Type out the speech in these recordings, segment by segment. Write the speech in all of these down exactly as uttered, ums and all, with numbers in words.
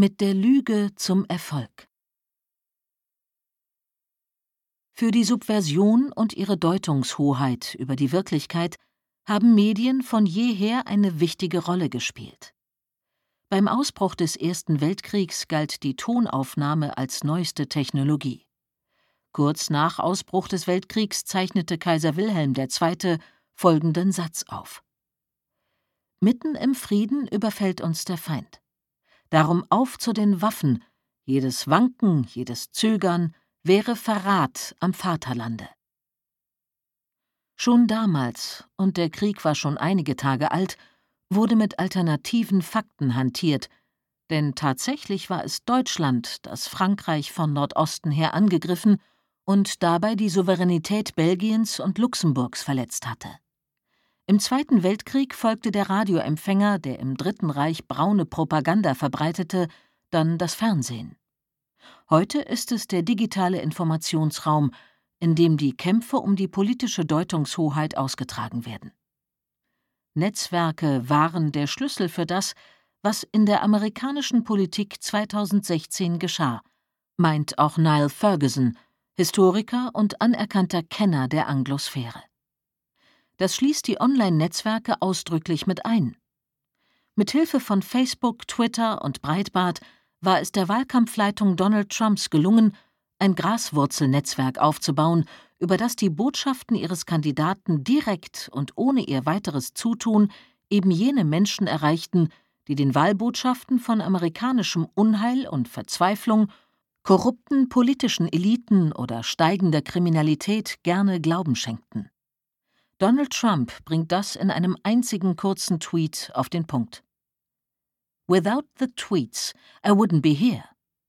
Mit der Lüge zum Erfolg. Für die Subversion und ihre Deutungshoheit über die Wirklichkeit haben Medien von jeher eine wichtige Rolle gespielt. Beim Ausbruch des Ersten Weltkriegs galt die Tonaufnahme als neueste Technologie. Kurz nach Ausbruch des Weltkriegs zeichnete Kaiser Wilhelm der Zweite folgenden Satz auf: Mitten im Frieden überfällt uns der Feind. Darum auf zu den Waffen, jedes Wanken, jedes Zögern wäre Verrat am Vaterlande. Schon damals, und der Krieg war schon einige Tage alt, wurde mit alternativen Fakten hantiert, denn tatsächlich war es Deutschland, das Frankreich von Nordosten her angegriffen und dabei die Souveränität Belgiens und Luxemburgs verletzt hatte. Im Zweiten Weltkrieg folgte der Radioempfänger, der im Dritten Reich braune Propaganda verbreitete, dann das Fernsehen. Heute ist es der digitale Informationsraum, in dem die Kämpfe um die politische Deutungshoheit ausgetragen werden. Netzwerke waren der Schlüssel für das, was in der amerikanischen Politik zweitausendsechzehn geschah, meint auch Niall Ferguson, Historiker und anerkannter Kenner der Anglosphäre. Das schließt die Online-Netzwerke ausdrücklich mit ein. Mithilfe von Facebook, Twitter und Breitbart war es der Wahlkampfleitung Donald Trumps gelungen, ein Graswurzelnetzwerk aufzubauen, über das die Botschaften ihres Kandidaten direkt und ohne ihr weiteres Zutun eben jene Menschen erreichten, die den Wahlbotschaften von amerikanischem Unheil und Verzweiflung, korrupten politischen Eliten oder steigender Kriminalität gerne Glauben schenkten. Donald Trump bringt das in einem einzigen kurzen Tweet auf den Punkt. Without the tweets, I wouldn't be here.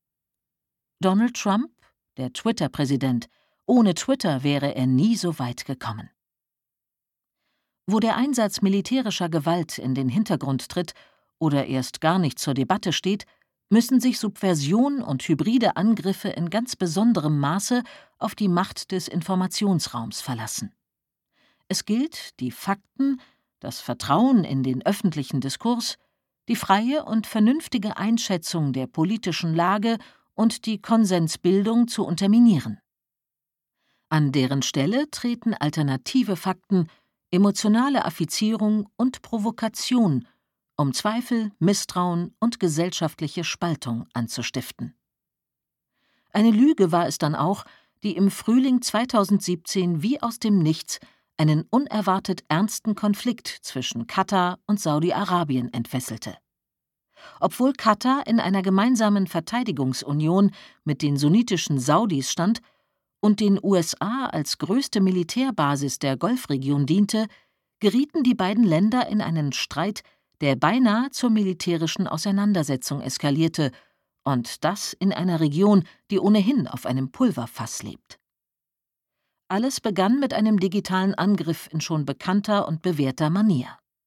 Donald Trump, der Twitter-Präsident, ohne Twitter wäre er nie so weit gekommen. Wo der Einsatz militärischer Gewalt in den Hintergrund tritt oder erst gar nicht zur Debatte steht, müssen sich Subversion und hybride Angriffe in ganz besonderem Maße auf die Macht des Informationsraums verlassen. Es gilt, die Fakten, das Vertrauen in den öffentlichen Diskurs, die freie und vernünftige Einschätzung der politischen Lage und die Konsensbildung zu unterminieren. An deren Stelle treten alternative Fakten, emotionale Affizierung und Provokation, um Zweifel, Misstrauen und gesellschaftliche Spaltung anzustiften. Eine Lüge war es dann auch, die im Frühling zweitausendsiebzehn wie aus dem Nichts einen unerwartet ernsten Konflikt zwischen Katar und Saudi-Arabien entfesselte. Obwohl Katar in einer gemeinsamen Verteidigungsunion mit den sunnitischen Saudis stand und den U S A als größte Militärbasis der Golfregion diente, gerieten die beiden Länder in einen Streit, der beinahe zur militärischen Auseinandersetzung eskalierte, und das in einer Region, die ohnehin auf einem Pulverfass lebt. Alles begann mit einem digitalen Angriff in schon bekannter und bewährter Manier.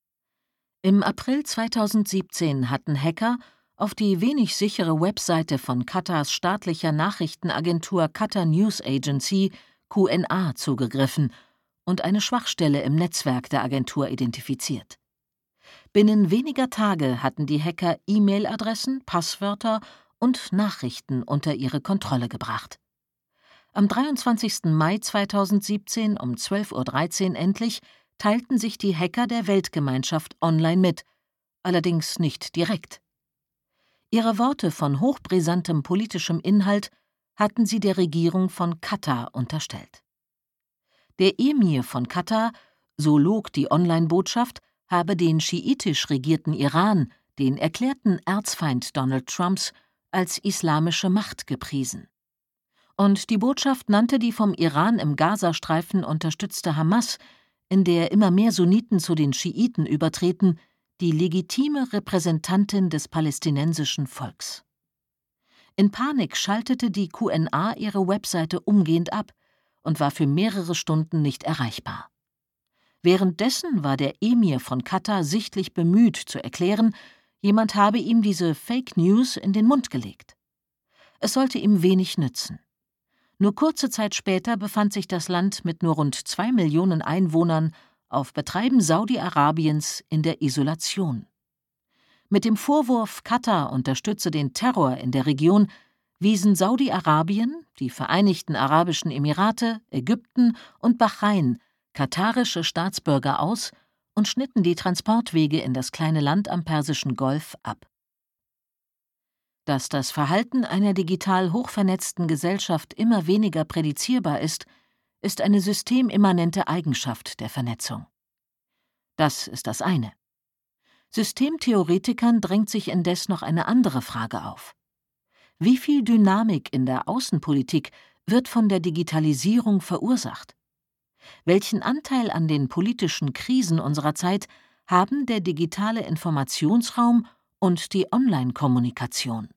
Im April zweitausendsiebzehn hatten Hacker auf die wenig sichere Webseite von Katars staatlicher Nachrichtenagentur Qatar News Agency Q N A zugegriffen und eine Schwachstelle im Netzwerk der Agentur identifiziert. Binnen weniger Tage hatten die Hacker E-Mail-Adressen, Passwörter und Nachrichten unter ihre Kontrolle gebracht. Am dreiundzwanzigsten Mai zweitausendsiebzehn um zwölf Uhr dreizehn endlich teilten sich die Hacker der Weltgemeinschaft online mit, allerdings nicht direkt. Ihre Worte von hochbrisantem politischem Inhalt hatten sie der Regierung von Katar unterstellt. Der Emir von Katar, so log die Online-Botschaft, habe den schiitisch regierten Iran, den erklärten Erzfeind Donald Trumps, als islamische Macht gepriesen. Und die Botschaft nannte die vom Iran im Gazastreifen unterstützte Hamas, in der immer mehr Sunniten zu den Schiiten übertreten, die legitime Repräsentantin des palästinensischen Volks. In Panik schaltete die Q N A ihre Webseite umgehend ab und war für mehrere Stunden nicht erreichbar. Währenddessen war der Emir von Katar sichtlich bemüht zu erklären, jemand habe ihm diese Fake News in den Mund gelegt. Es sollte ihm wenig nützen. Nur kurze Zeit später befand sich das Land mit nur rund zwei Millionen Einwohnern auf Betreiben Saudi-Arabiens in der Isolation. Mit dem Vorwurf, Katar unterstütze den Terror in der Region, wiesen Saudi-Arabien, die Vereinigten Arabischen Emirate, Ägypten und Bahrain katarische Staatsbürger aus und schnitten die Transportwege in das kleine Land am Persischen Golf ab. Dass das Verhalten einer digital hochvernetzten Gesellschaft immer weniger prädizierbar ist, ist eine systemimmanente Eigenschaft der Vernetzung. Das ist das eine. Systemtheoretikern drängt sich indes noch eine andere Frage auf. Wie viel Dynamik in der Außenpolitik wird von der Digitalisierung verursacht? Welchen Anteil an den politischen Krisen unserer Zeit haben der digitale Informationsraum und die Online-Kommunikation?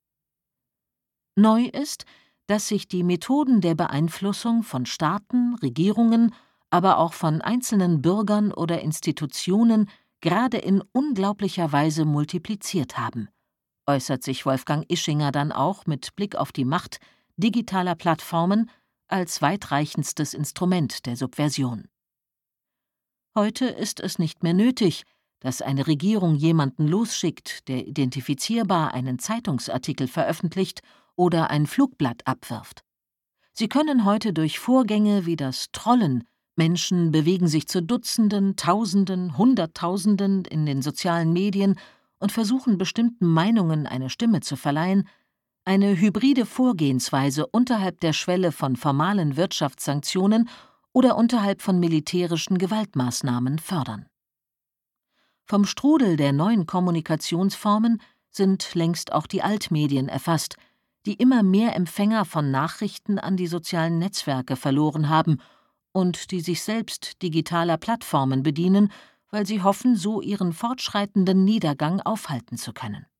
Neu ist, dass sich die Methoden der Beeinflussung von Staaten, Regierungen, aber auch von einzelnen Bürgern oder Institutionen gerade in unglaublicher Weise multipliziert haben, äußert sich Wolfgang Ischinger dann auch mit Blick auf die Macht digitaler Plattformen als weitreichendstes Instrument der Subversion. Heute ist es nicht mehr nötig, dass eine Regierung jemanden losschickt, der identifizierbar einen Zeitungsartikel veröffentlicht oder ein Flugblatt abwirft. Sie können heute durch Vorgänge wie das Trollen, Menschen bewegen sich zu Dutzenden, Tausenden, Hunderttausenden in den sozialen Medien und versuchen bestimmten Meinungen eine Stimme zu verleihen, eine hybride Vorgehensweise unterhalb der Schwelle von formalen Wirtschaftssanktionen oder unterhalb von militärischen Gewaltmaßnahmen fördern. Vom Strudel der neuen Kommunikationsformen sind längst auch die Altmedien erfasst, die immer mehr Empfänger von Nachrichten an die sozialen Netzwerke verloren haben und die sich selbst digitaler Plattformen bedienen, weil sie hoffen, so ihren fortschreitenden Niedergang aufhalten zu können.